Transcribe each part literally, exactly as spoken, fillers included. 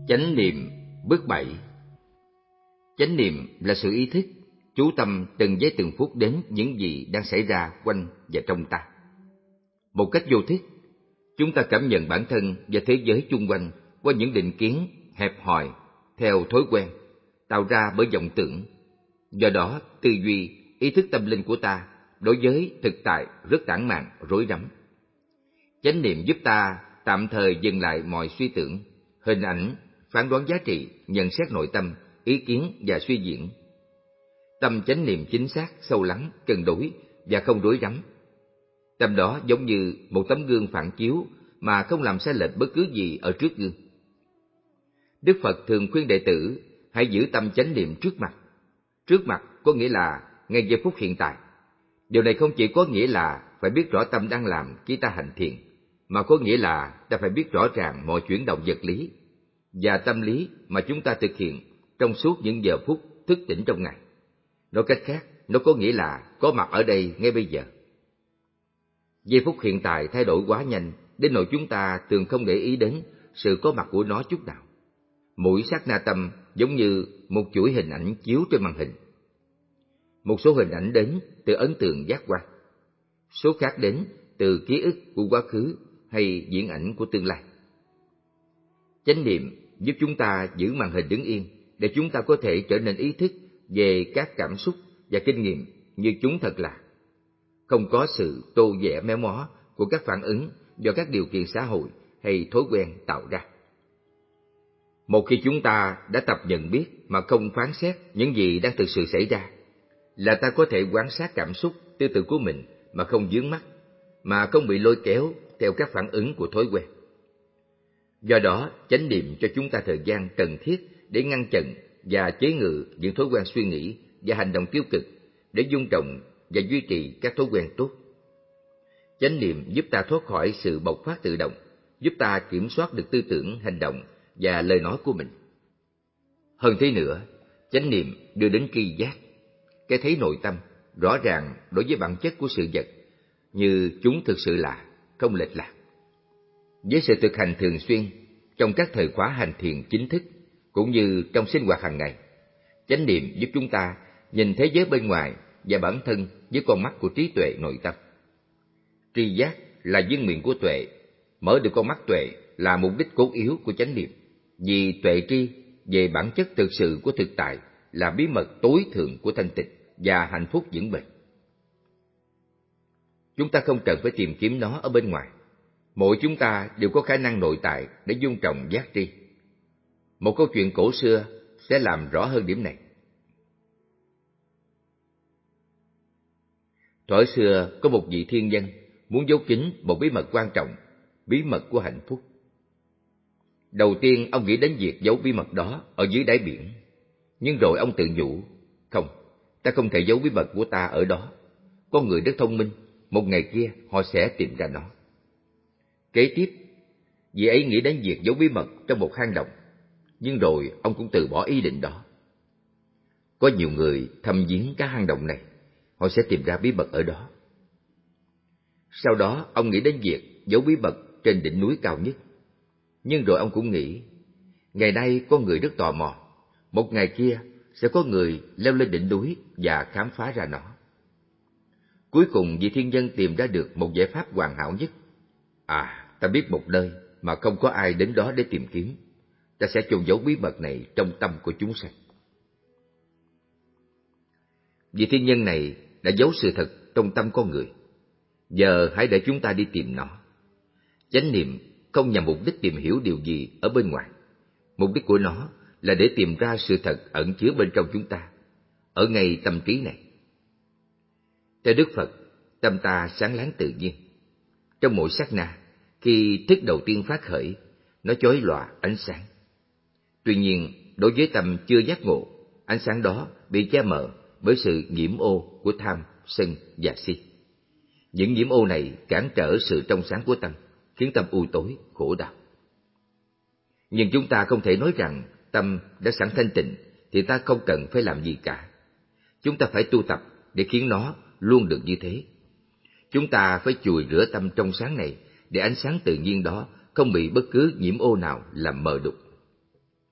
Chánh niệm bước bảy. Chánh niệm là sự ý thức, chú tâm từng giây từng phút đến những gì đang xảy ra quanh và trong ta. Một cách vô thức, chúng ta cảm nhận bản thân và thế giới chung quanh qua những định kiến hẹp hòi theo thói quen tạo ra bởi vọng tưởng. Do đó, tư duy, ý thức tâm linh của ta đối với thực tại rất tản mạn, rối rắm. Chánh niệm giúp ta tạm thời dừng lại mọi suy tưởng, hình ảnh, phán đoán giá trị, nhận xét nội tâm, ý kiến và suy diễn. Tâm chánh niệm chính xác, sâu lắng, cân đối và không rối rắm. Tâm đó giống như một tấm gương phản chiếu mà không làm sai lệch bất cứ gì ở trước gương. Đức Phật thường khuyên đệ tử hãy giữ tâm chánh niệm trước mặt. Trước mặt có nghĩa là ngay giây phút hiện tại. Điều này không chỉ có nghĩa là phải biết rõ tâm đang làm khi ta hành thiền, mà có nghĩa là ta phải biết rõ ràng mọi chuyển động vật lý và tâm lý mà chúng ta thực hiện trong suốt những giờ phút thức tỉnh trong ngày. Nói cách khác, nó có nghĩa là có mặt ở đây ngay bây giờ. Giây phút hiện tại thay đổi quá nhanh đến nỗi chúng ta thường không để ý đến sự có mặt của nó chút nào. Mỗi sát na tâm giống như một chuỗi hình ảnh chiếu trên màn hình. Một số hình ảnh đến từ ấn tượng giác quan, số khác đến từ ký ức của quá khứ hay diễn ảnh của tương lai. Chánh niệm giúp chúng ta giữ màn hình đứng yên để chúng ta có thể trở nên ý thức về các cảm xúc và kinh nghiệm như chúng thật là, không có sự tô vẽ méo mó của các phản ứng do các điều kiện xã hội hay thói quen tạo ra. Một khi chúng ta đã tập nhận biết mà không phán xét những gì đang thực sự xảy ra, là ta có thể quan sát cảm xúc, tư tưởng của mình mà không vướng mắc, mà không bị lôi kéo theo các phản ứng của thói quen. Do đó, chánh niệm cho chúng ta thời gian cần thiết để ngăn chặn và chế ngự những thói quen suy nghĩ và hành động tiêu cực, để dung trồng và duy trì các thói quen tốt. Chánh niệm giúp ta thoát khỏi sự bộc phát tự động, giúp ta kiểm soát được tư tưởng, hành động và lời nói của mình. Hơn thế nữa, chánh niệm đưa đến tri giác, cái thấy nội tâm, rõ ràng đối với bản chất của sự vật, như chúng thực sự là, không lệch lạc. Với sự thực hành thường xuyên, trong các thời khóa hành thiền chính thức, cũng như trong sinh hoạt hàng ngày, chánh niệm giúp chúng ta nhìn thế giới bên ngoài và bản thân với con mắt của trí tuệ nội tâm. Tri giác là viên miệng của tuệ, mở được con mắt tuệ là mục đích cốt yếu của chánh niệm, vì tuệ tri về bản chất thực sự của thực tại là bí mật tối thượng của thanh tịnh và hạnh phúc vững bền. Chúng ta không cần phải tìm kiếm nó ở bên ngoài. Mỗi chúng ta đều có khả năng nội tại để dung trồng giác tri. Một câu chuyện cổ xưa sẽ làm rõ hơn điểm này. Thuở xưa có một vị thiên nhân muốn giấu kín một bí mật quan trọng, bí mật của hạnh phúc. Đầu tiên ông nghĩ đến việc giấu bí mật đó ở dưới đáy biển. Nhưng rồi ông tự nhủ, không, ta không thể giấu bí mật của ta ở đó. Con người rất thông minh, một ngày kia họ sẽ tìm ra nó. Kế tiếp, vị ấy nghĩ đến việc giấu bí mật trong một hang động. Nhưng rồi ông cũng từ bỏ ý định đó. Có nhiều người thăm viếng các hang động này, họ sẽ tìm ra bí mật ở đó. Sau đó ông nghĩ đến việc giấu bí mật trên đỉnh núi cao nhất. Nhưng rồi ông cũng nghĩ, ngày nay con người rất tò mò, một ngày kia sẽ có người leo lên đỉnh núi và khám phá ra nó. Cuối cùng vị thiên nhân tìm ra được một giải pháp hoàn hảo nhất. À, ta biết một nơi mà không có ai đến đó để tìm kiếm. Ta sẽ chôn giấu bí mật này trong tâm của chúng sanh. Vị thiên nhân này đã giấu sự thật trong tâm con người. Giờ hãy để chúng ta đi tìm nó. Chánh niệm không nhằm mục đích tìm hiểu điều gì ở bên ngoài. Mục đích của nó là để tìm ra sự thật ẩn chứa bên trong chúng ta, ở ngay tâm trí này. Theo Đức Phật, tâm ta sáng láng tự nhiên. Trong mỗi sát na, khi thức đầu tiên phát khởi, nó chói lòa ánh sáng. Tuy nhiên, đối với tâm chưa giác ngộ, ánh sáng đó bị che mờ bởi sự nhiễm ô của tham, sân và si. Những nhiễm ô này cản trở sự trong sáng của tâm, khiến tâm u tối, khổ đau. Nhưng chúng ta không thể nói rằng tâm đã sẵn thanh tịnh thì ta không cần phải làm gì cả. Chúng ta phải tu tập để khiến nó luôn được như thế. Chúng ta phải chùi rửa tâm trong sáng này để ánh sáng tự nhiên đó không bị bất cứ nhiễm ô nào làm mờ đục.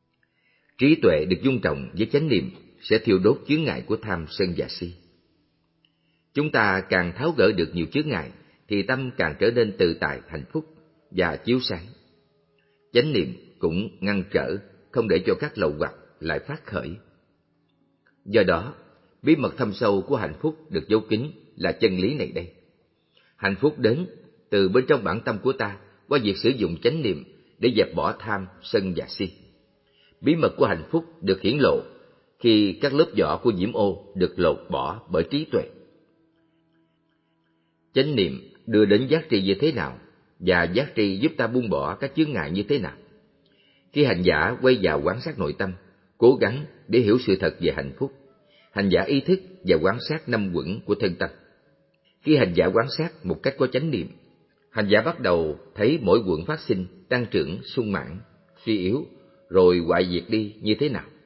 Trí tuệ được dung trồng với chánh niệm sẽ thiêu đốt chướng ngại của tham sân và si. Chúng ta càng tháo gỡ được nhiều chướng ngại thì tâm càng trở nên tự tại, hạnh phúc và chiếu sáng. Chánh niệm cũng ngăn trở, không để cho các lậu hoặc lại phát khởi. Do đó, bí mật thâm sâu của hạnh phúc được giấu kín là chân lý này đây. Hạnh phúc đến từ bên trong bản tâm của ta qua việc sử dụng chánh niệm để dẹp bỏ tham, sân và si. Bí mật của hạnh phúc được hiển lộ khi các lớp vỏ của nhiễm ô được lột bỏ bởi trí tuệ. Chánh niệm đưa đến giác tri như thế nào, và giác tri giúp ta buông bỏ các chướng ngại như thế nào? Khi hành giả quay vào quan sát nội tâm, cố gắng để hiểu sự thật về hạnh phúc, hành giả ý thức và quan sát năm quẩn của thân tâm. Khi hành giả quan sát một cách có chánh niệm, hành giả bắt đầu thấy mỗi quẩn phát sinh, tăng trưởng, sung mãn, suy yếu, rồi hoại diệt đi như thế nào.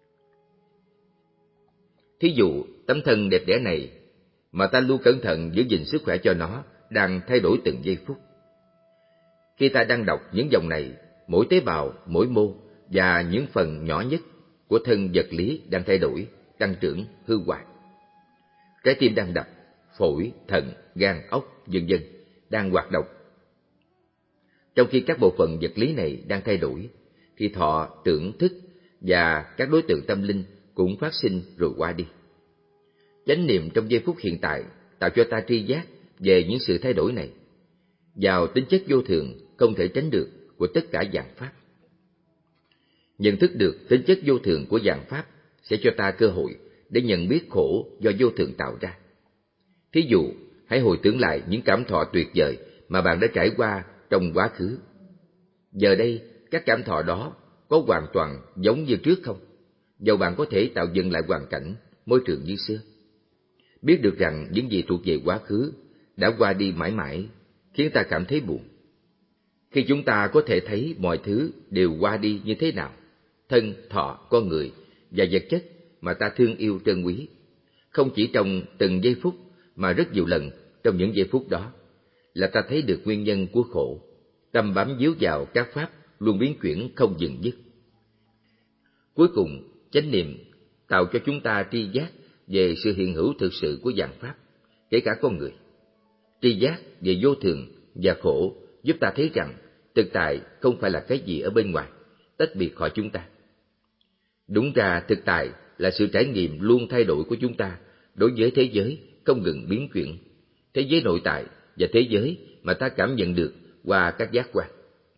Thí dụ, tấm thân đẹp đẽ này mà ta luôn cẩn thận giữ gìn sức khỏe cho nó đang thay đổi từng giây phút. Khi ta đang đọc những dòng này, mỗi tế bào, mỗi mô và những phần nhỏ nhất của thân vật lý đang thay đổi, tăng trưởng, hư hoại. Trái tim đang đập, phổi, thận, gan, ốc, vân vân đang hoạt động. Trong khi các bộ phận vật lý này đang thay đổi, thì thọ, tưởng, thức và các đối tượng tâm linh cũng phát sinh rồi qua đi. Chánh niệm trong giây phút hiện tại tạo cho ta tri giác về những sự thay đổi này, vào tính chất vô thường không thể tránh được của tất cả vạn pháp. Nhận thức được tính chất vô thường của vạn pháp sẽ cho ta cơ hội để nhận biết khổ do vô thường tạo ra. Thí dụ, hãy hồi tưởng lại những cảm thọ tuyệt vời mà bạn đã trải qua trong quá khứ. Giờ đây, các cảm thọ đó có hoàn toàn giống như trước không? Dẫu bạn có thể tạo dựng lại hoàn cảnh, môi trường như xưa. Biết được rằng những gì thuộc về quá khứ đã qua đi mãi mãi khiến ta cảm thấy buồn. Khi chúng ta có thể thấy mọi thứ đều qua đi như thế nào, thân, thọ, con người và vật chất mà ta thương yêu trân quý, không chỉ trong từng giây phút mà rất nhiều lần trong những giây phút đó, là ta thấy được nguyên nhân của khổ. Tâm bám víu vào các pháp luôn biến chuyển không dừng dứt. Cuối cùng, chánh niệm tạo cho chúng ta tri giác về sự hiện hữu thực sự của vạn pháp, kể cả con người. Tri giác về vô thường và khổ giúp ta thấy rằng thực tại không phải là cái gì ở bên ngoài, tách biệt khỏi chúng ta. Đúng ra thực tại là sự trải nghiệm luôn thay đổi của chúng ta đối với thế giới không ngừng biến chuyển, thế giới nội tại và thế giới mà ta cảm nhận được qua các giác quan.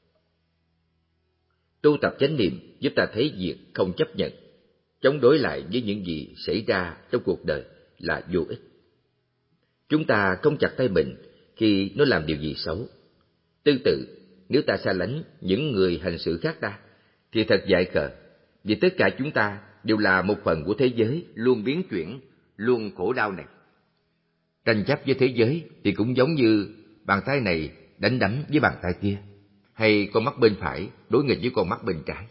Tu tập chánh niệm giúp ta thấy việc không chấp nhận, chống đối lại với những gì xảy ra trong cuộc đời là vô ích. Chúng ta không chặt tay mình khi nó làm điều gì xấu. Tương tự, nếu ta xa lánh những người hành xử khác ta, thì thật dại khờ, vì tất cả chúng ta đều là một phần của thế giới luôn biến chuyển, luôn khổ đau này. Tranh chấp với thế giới thì cũng giống như bàn tay này đánh đấm với bàn tay kia, hay con mắt bên phải đối nghịch với con mắt bên trái.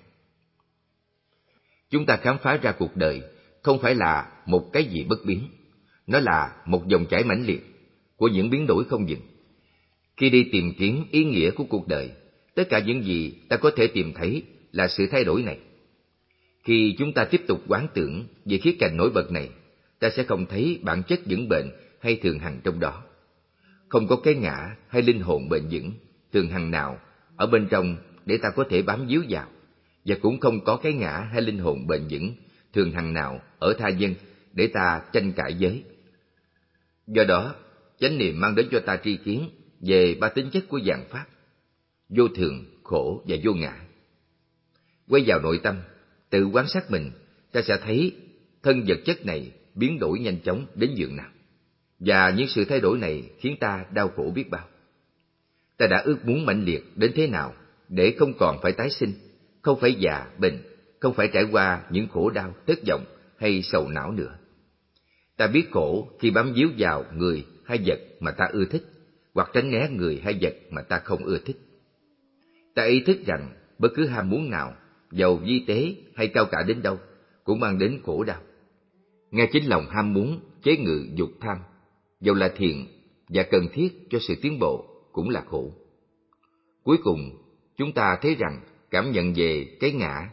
Chúng ta khám phá ra cuộc đời không phải là một cái gì bất biến, nó là một dòng chảy mãnh liệt của những biến đổi không dừng. Khi đi tìm kiếm ý nghĩa của cuộc đời, tất cả những gì ta có thể tìm thấy là sự thay đổi này. Khi chúng ta tiếp tục quán tưởng về khía cạnh nổi bật này, ta sẽ không thấy bản chất vững bền hay thường hằng trong đó. Không có cái ngã hay linh hồn bền vững, thường hằng nào ở bên trong để ta có thể bám víu vào, và cũng không có cái ngã hay linh hồn bền vững, thường hằng nào ở tha nhân để ta tranh cãi với. Do đó, chánh niệm mang đến cho ta tri kiến về ba tính chất của vạn pháp: vô thường, khổ và vô ngã. Quay vào nội tâm, tự quan sát mình, ta sẽ thấy thân vật chất này biến đổi nhanh chóng đến nhường nào, và những sự thay đổi này khiến ta đau khổ biết bao. Ta đã ước muốn mãnh liệt đến thế nào để không còn phải tái sinh, không phải già, bệnh, không phải trải qua những khổ đau, thất vọng hay sầu não nữa. Ta biết khổ khi bám víu vào người hay vật mà ta ưa thích, hoặc tránh né người hay vật mà ta không ưa thích. Ta ý thức rằng bất cứ ham muốn nào, dầu vi tế hay cao cả đến đâu, cũng mang đến khổ đau. Ngay chính lòng ham muốn chế ngự dục tham, dầu là thiện và cần thiết cho sự tiến bộ, cũng là khổ. Cuối cùng, chúng ta thấy rằng cảm nhận về cái ngã,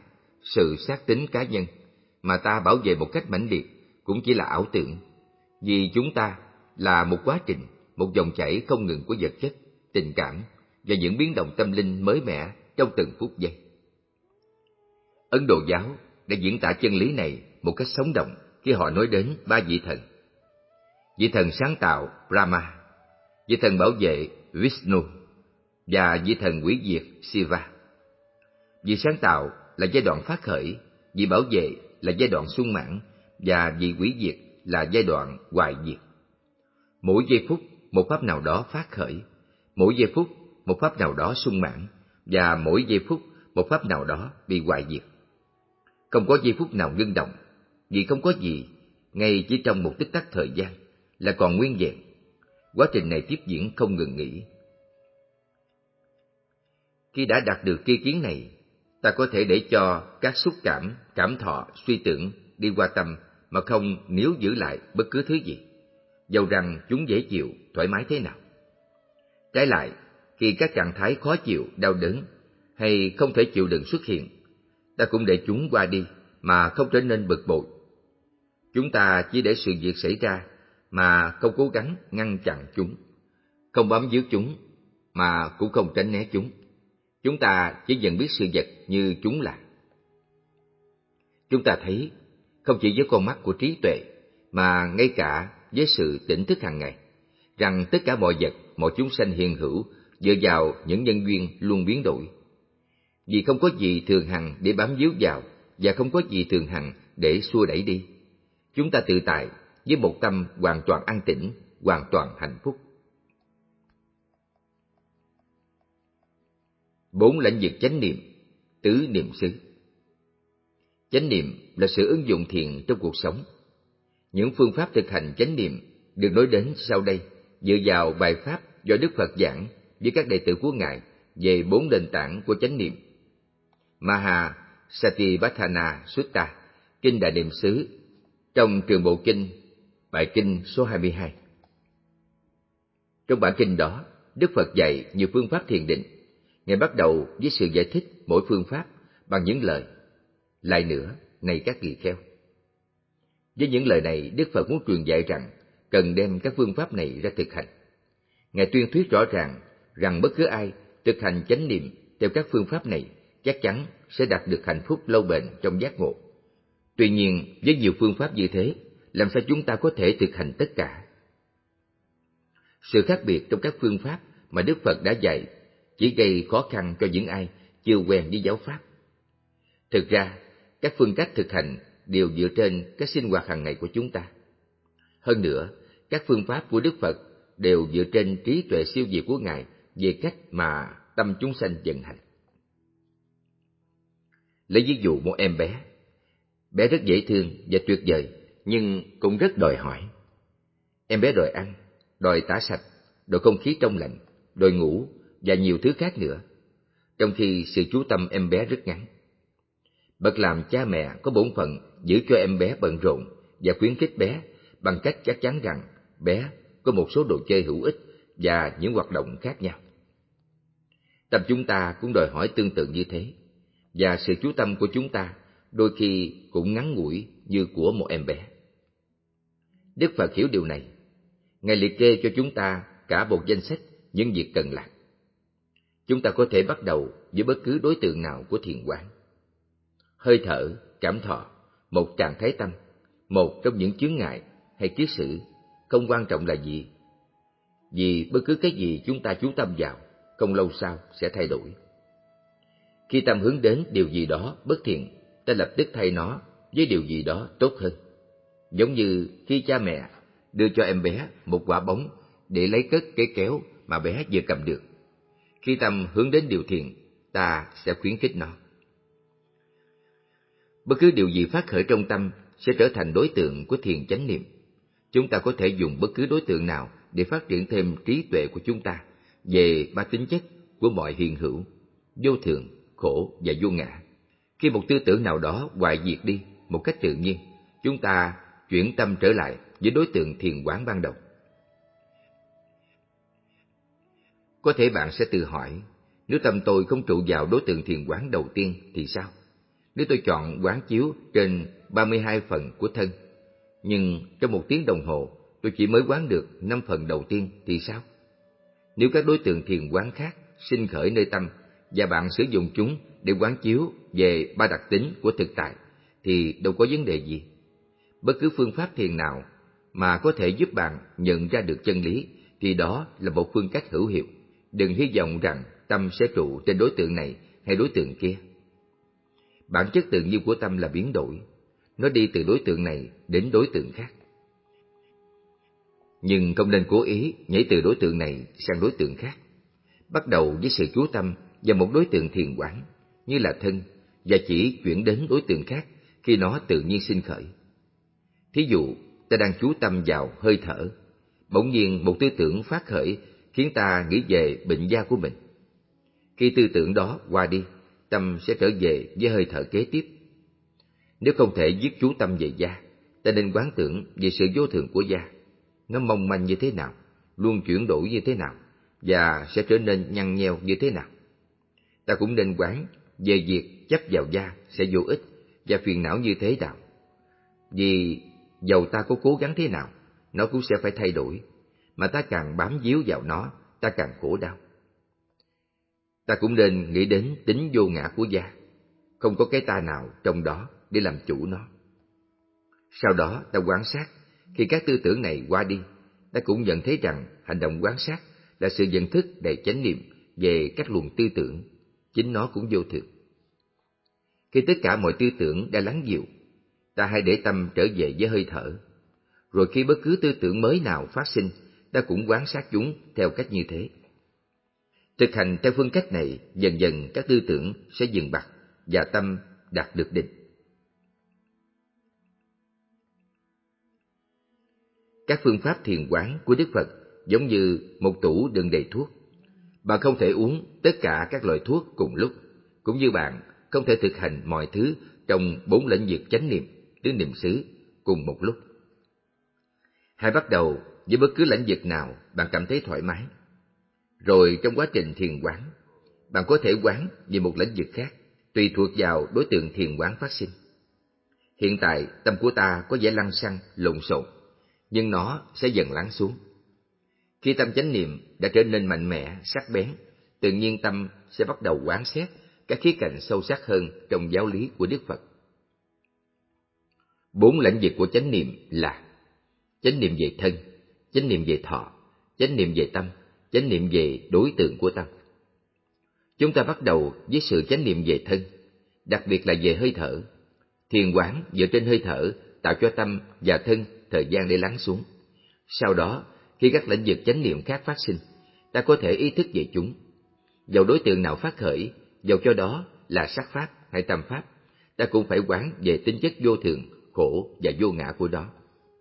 sự xác tín cá nhân mà ta bảo vệ một cách mãnh liệt cũng chỉ là ảo tưởng, vì chúng ta là một quá trình, một dòng chảy không ngừng của vật chất, tình cảm và những biến động tâm linh mới mẻ trong từng phút giây. Ấn Độ giáo đã diễn tả chân lý này một cách sống động khi họ nói đến ba vị thần. Vị thần sáng tạo Brahma, vị thần bảo vệ Vishnu và vị thần hủy diệt Shiva. Vị sáng tạo là giai đoạn phát khởi, vị bảo vệ là giai đoạn sung mãn và vị hủy diệt là giai đoạn hoại diệt. Mỗi giây phút một pháp nào đó phát khởi, mỗi giây phút một pháp nào đó sung mãn và mỗi giây phút một pháp nào đó bị hoại diệt. Không có giây phút nào ngưng động, vì không có gì, ngay chỉ trong một tích tắc thời gian là còn nguyên vẹn. Quá trình này tiếp diễn không ngừng nghỉ. Khi đã đạt được tri kiến này, ta có thể để cho các xúc cảm, cảm thọ, suy tưởng đi qua tâm mà không níu giữ lại bất cứ thứ gì, dầu rằng chúng dễ chịu, thoải mái thế nào. Trái lại, khi các trạng thái khó chịu, đau đớn hay không thể chịu đựng xuất hiện, ta cũng để chúng qua đi mà không trở nên bực bội. Chúng ta chỉ để sự việc xảy ra mà không cố gắng ngăn chặn chúng, không bám víu chúng mà cũng không tránh né chúng. Chúng ta chỉ dần biết sự vật như chúng là. Chúng ta thấy, không chỉ với con mắt của trí tuệ, mà ngay cả với sự tỉnh thức hàng ngày, rằng tất cả mọi vật, mọi chúng sanh hiện hữu dựa vào những nhân duyên luôn biến đổi. Vì không có gì thường hằng để bám víu vào, và không có gì thường hằng để xua đẩy đi. Chúng ta tự tại với một tâm hoàn toàn an tĩnh, hoàn toàn hạnh phúc. Bốn lãnh vực chánh niệm, tứ niệm xứ. Chánh niệm là sự ứng dụng thiền trong cuộc sống. Những phương pháp thực hành chánh niệm được nói đến sau đây dựa vào bài pháp do Đức Phật giảng với các đệ tử của Ngài về bốn nền tảng của chánh niệm. Maha Satipatthana Sutta, Kinh Đại Niệm xứ, trong Trường Bộ Kinh, bài kinh số hai mươi hai. Trong bản kinh đó, Đức Phật dạy nhiều phương pháp thiền định. Ngài bắt đầu với sự giải thích mỗi phương pháp bằng những lời: lại nữa, này các tỳ kheo. Với những lời này, Đức Phật muốn truyền dạy rằng cần đem các phương pháp này ra thực hành. Ngài tuyên thuyết rõ ràng rằng bất cứ ai thực hành chánh niệm theo các phương pháp này chắc chắn sẽ đạt được hạnh phúc lâu bền trong giác ngộ. Tuy nhiên, với nhiều phương pháp như thế, làm sao chúng ta có thể thực hành tất cả? Sự khác biệt trong các phương pháp mà Đức Phật đã dạy chỉ gây khó khăn cho những ai chưa quen với giáo pháp. Thực ra, các phương cách thực hành đều dựa trên các sinh hoạt hàng ngày của chúng ta. Hơn nữa, các phương pháp của Đức Phật đều dựa trên trí tuệ siêu việt của Ngài về cách mà tâm chúng sanh vận hành. Lấy ví dụ một em bé. Bé rất dễ thương và tuyệt vời, nhưng cũng rất đòi hỏi. Em bé đòi ăn, đòi tã sạch, đòi không khí trong lành, đòi ngủ và nhiều thứ khác nữa, trong khi sự chú tâm em bé rất ngắn. Bậc làm cha mẹ có bổn phận giữ cho em bé bận rộn và khuyến khích bé bằng cách chắc chắn rằng bé có một số đồ chơi hữu ích và những hoạt động khác nhau. Tâm chúng ta cũng đòi hỏi tương tự như thế, và sự chú tâm của chúng ta đôi khi cũng ngắn ngủi như của một em bé. Đức Phật hiểu điều này. Ngài liệt kê cho chúng ta cả một danh sách những việc cần làm. Chúng ta có thể bắt đầu với bất cứ đối tượng nào của thiền quán. Hơi thở, cảm thọ, một trạng thái tâm, một trong những chướng ngại hay kiết sử, không quan trọng là gì. Vì bất cứ cái gì chúng ta chú tâm vào, không lâu sau sẽ thay đổi. Khi tâm hướng đến điều gì đó bất thiện, ta lập tức thay nó với điều gì đó tốt hơn. Giống như khi cha mẹ đưa cho em bé một quả bóng để lấy cất cái kéo mà bé vừa cầm được. Khi tâm hướng đến điều thiện, ta sẽ khuyến khích nó. Bất cứ điều gì phát khởi trong tâm sẽ trở thành đối tượng của thiền chánh niệm. Chúng ta có thể dùng bất cứ đối tượng nào để phát triển thêm trí tuệ của chúng ta về ba tính chất của mọi hiện hữu, vô thường, khổ và vô ngã. Khi một tư tưởng nào đó hoại diệt đi một cách tự nhiên, chúng ta chuyển tâm trở lại với đối tượng thiền quán ban đầu. Có thể bạn sẽ tự hỏi, nếu tâm tôi không trụ vào đối tượng thiền quán đầu tiên thì sao? Nếu tôi chọn quán chiếu trên ba mươi hai phần của thân, nhưng trong một tiếng đồng hồ tôi chỉ mới quán được năm phần đầu tiên thì sao? Nếu các đối tượng thiền quán khác sinh khởi nơi tâm và bạn sử dụng chúng để quán chiếu về ba đặc tính của thực tại thì đâu có vấn đề gì. Bất cứ phương pháp thiền nào mà có thể giúp bạn nhận ra được chân lý thì đó là một phương cách hữu hiệu. Đừng hy vọng rằng tâm sẽ trụ trên đối tượng này hay đối tượng kia. Bản chất tự nhiên của tâm là biến đổi, nó đi từ đối tượng này đến đối tượng khác. Nhưng không nên cố ý nhảy từ đối tượng này sang đối tượng khác. Bắt đầu với sự chú tâm vào một đối tượng thiền quán, như là thân, và chỉ chuyển đến đối tượng khác khi nó tự nhiên sinh khởi. Thí dụ, ta đang chú tâm vào hơi thở, bỗng nhiên một tư tưởng phát khởi khiến ta nghĩ về bệnh da của mình. Khi tư tưởng đó qua đi, tâm sẽ trở về với hơi thở kế tiếp. Nếu không thể dứt chú tâm về da, ta nên quán tưởng về sự vô thường của da. Nó mong manh như thế nào, luôn chuyển đổi như thế nào, và sẽ trở nên nhăn nheo như thế nào. Ta cũng nên quán về việc chấp vào da sẽ vô ích và phiền não như thế nào. Vì dầu ta có cố gắng thế nào, nó cũng sẽ phải thay đổi, mà ta càng bám víu vào nó, ta càng khổ đau. Ta cũng nên nghĩ đến tính vô ngã của da, không có cái ta nào trong đó để làm chủ nó. Sau đó ta quan sát, khi các tư tưởng này qua đi, ta cũng nhận thấy rằng hành động quan sát là sự nhận thức đầy chánh niệm về các luồng tư tưởng, chính nó cũng vô thường. Khi tất cả mọi tư tưởng đã lắng dịu, ta hãy để tâm trở về với hơi thở. Rồi khi bất cứ tư tưởng mới nào phát sinh, ta cũng quan sát chúng theo cách như thế. Thực hành theo phương cách này, dần dần các tư tưởng sẽ dừng bặt và tâm đạt được định. Các phương pháp thiền quán của Đức Phật giống như một tủ đựng đầy thuốc. Bạn không thể uống tất cả các loại thuốc cùng lúc, cũng như bạn không thể thực hành mọi thứ trong bốn lĩnh vực chánh niệm, tứ niệm xứ cùng một lúc. Hãy bắt đầu với bất cứ lĩnh vực nào bạn cảm thấy thoải mái. Rồi trong quá trình thiền quán, bạn có thể quán về một lĩnh vực khác, tùy thuộc vào đối tượng thiền quán phát sinh. Hiện tại tâm của ta có vẻ lăng xăng, lộn xộn, nhưng nó sẽ dần lắng xuống. Khi tâm chánh niệm đã trở nên mạnh mẽ, sắc bén, tự nhiên tâm sẽ bắt đầu quán xét các khía cạnh sâu sắc hơn trong giáo lý của Đức Phật. Bốn lĩnh vực của chánh niệm là chánh niệm về thân, chánh niệm về thọ, chánh niệm về tâm, chánh niệm về đối tượng của tâm. Chúng ta bắt đầu với sự chánh niệm về thân, đặc biệt là về hơi thở. Thiền quán dựa trên hơi thở tạo cho tâm và thân thời gian để lắng xuống. Sau đó, khi các lĩnh vực chánh niệm khác phát sinh, ta có thể ý thức về chúng. Dầu đối tượng nào phát khởi, dầu cho đó là sắc pháp hay tâm pháp, ta cũng phải quán về tính chất vô thường, khổ và vô ngã của đó.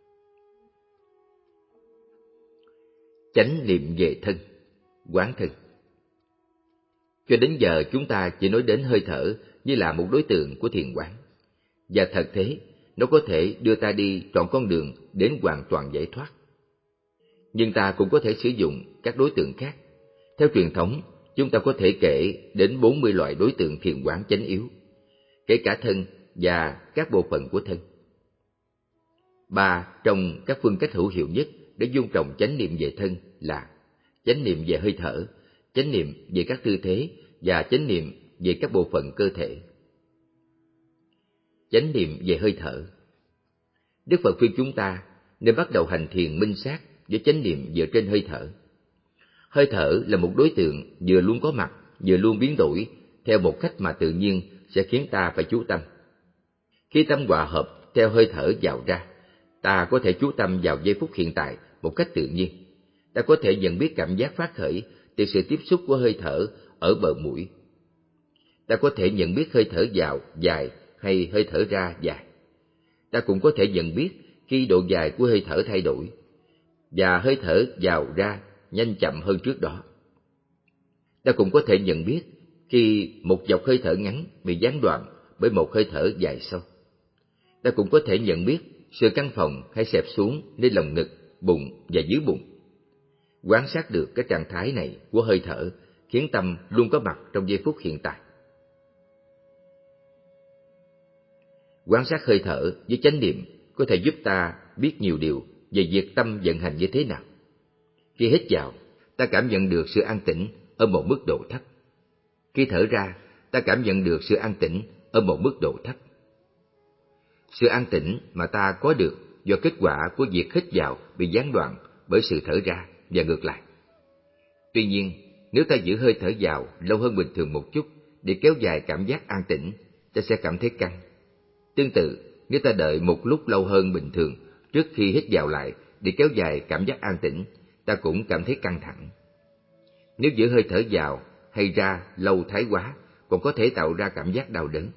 Chánh niệm về thân, quán thân. Cho đến giờ chúng ta chỉ nói đến hơi thở như là một đối tượng của thiền quán. Và thật thế, nó có thể đưa ta đi trọn con đường đến hoàn toàn giải thoát. Nhưng ta cũng có thể sử dụng các đối tượng khác. Theo truyền thống, chúng ta có thể kể đến bốn mươi loại đối tượng thiền quán chánh yếu, kể cả thân và các bộ phận của thân. Ba trong các phương cách hữu hiệu nhất để dung trồng chánh niệm về thân là chánh niệm về hơi thở, chánh niệm về các tư thế và chánh niệm về các bộ phận cơ thể. Chánh niệm về hơi thở. Đức Phật khuyên chúng ta nên bắt đầu hành thiền minh sát với chánh niệm dựa trên hơi thở. Hơi thở là một đối tượng vừa luôn có mặt, vừa luôn biến đổi theo một cách mà tự nhiên sẽ khiến ta phải chú tâm. Khi tâm hòa hợp theo hơi thở vào ra, ta có thể chú tâm vào giây phút hiện tại một cách tự nhiên. Ta có thể nhận biết cảm giác phát khởi từ sự tiếp xúc của hơi thở ở bờ mũi. Ta có thể nhận biết hơi thở vào dài hay hơi thở ra dài. Ta cũng có thể nhận biết khi độ dài của hơi thở thay đổi và hơi thở vào ra nhanh chậm hơn trước đó. Ta cũng có thể nhận biết khi một dọc hơi thở ngắn bị gián đoạn bởi một hơi thở dài sâu. Ta cũng có thể nhận biết sự căng phồng hay xẹp xuống nơi lồng ngực, bụng và dưới bụng. Quan sát được cái trạng thái này của hơi thở khiến tâm luôn có mặt trong giây phút hiện tại. Quan sát hơi thở với chánh niệm có thể giúp ta biết nhiều điều về việc tâm vận hành như thế nào. Khi hít vào, ta cảm nhận được sự an tĩnh ở một mức độ thấp. Khi thở ra, ta cảm nhận được sự an tĩnh ở một mức độ thấp. Sự an tĩnh mà ta có được do kết quả của việc hít vào bị gián đoạn bởi sự thở ra và ngược lại. Tuy nhiên, nếu ta giữ hơi thở vào lâu hơn bình thường một chút để kéo dài cảm giác an tĩnh, ta sẽ cảm thấy căng. Tương tự, nếu ta đợi một lúc lâu hơn bình thường trước khi hít vào lại để kéo dài cảm giác an tĩnh, ta cũng cảm thấy căng thẳng. Nếu giữ hơi thở vào hay ra lâu thái quá, còn có thể tạo ra cảm giác đau đớn.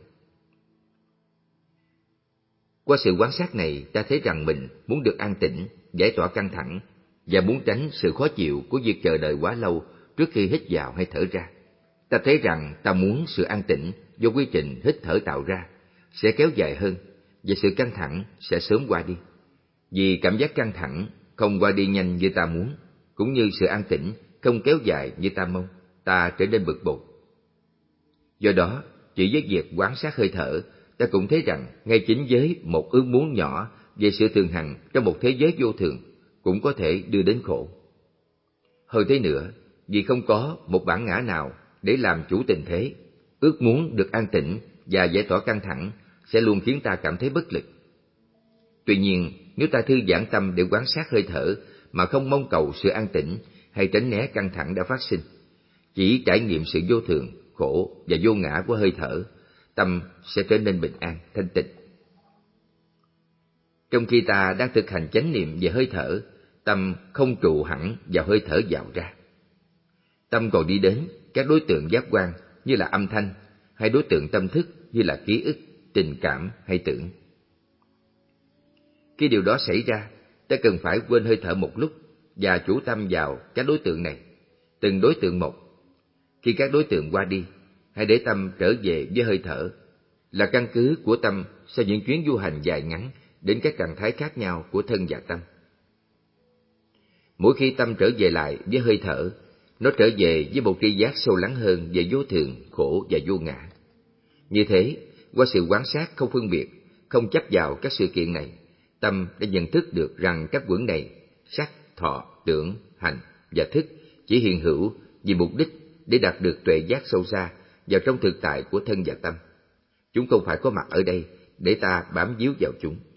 Qua sự quan sát này, ta thấy rằng mình muốn được an tĩnh, giải tỏa căng thẳng và muốn tránh sự khó chịu của việc chờ đợi quá lâu trước khi hít vào hay thở ra. Ta thấy rằng ta muốn sự an tĩnh do quy trình hít thở tạo ra sẽ kéo dài hơn và sự căng thẳng sẽ sớm qua đi. Vì cảm giác căng thẳng không qua đi nhanh như ta muốn, cũng như sự an tĩnh không kéo dài như ta mong, ta trở nên bực bội. Do đó, chỉ với việc quan sát hơi thở, ta cũng thấy rằng ngay chính với một ước muốn nhỏ về sự thường hằng trong một thế giới vô thường cũng có thể đưa đến khổ. Hơn thế nữa, vì không có một bản ngã nào để làm chủ tình thế, ước muốn được an tĩnh và giải tỏa căng thẳng sẽ luôn khiến ta cảm thấy bất lực. Tuy nhiên, nếu ta thư giãn tâm để quan sát hơi thở mà không mong cầu sự an tĩnh hay tránh né căng thẳng đã phát sinh, chỉ trải nghiệm sự vô thường, khổ và vô ngã của hơi thở, tâm sẽ trở nên bình an, thanh tịnh. Trong khi ta đang thực hành chánh niệm về hơi thở, tâm không trụ hẳn vào hơi thở vào ra. Tâm còn đi đến các đối tượng giác quan như là âm thanh, hay đối tượng tâm thức như là ký ức, tình cảm hay tưởng. Khi điều đó xảy ra, ta cần phải quên hơi thở một lúc và chú tâm vào các đối tượng này, từng đối tượng một. Khi các đối tượng qua đi, hãy để tâm trở về với hơi thở, là căn cứ của tâm sau những chuyến du hành dài ngắn đến các trạng thái khác nhau của thân và tâm. Mỗi khi tâm trở về lại với hơi thở, nó trở về với một tri giác sâu lắng hơn về vô thường, khổ và vô ngã. Như thế, qua sự quan sát không phân biệt, không chấp vào các sự kiện này, tâm đã nhận thức được rằng các quẩn này, sắc, thọ, tưởng, hành và thức chỉ hiện hữu vì mục đích để đạt được tuệ giác sâu xa vào trong thực tại của thân và tâm. Chúng không phải có mặt ở đây để ta bám víu vào chúng.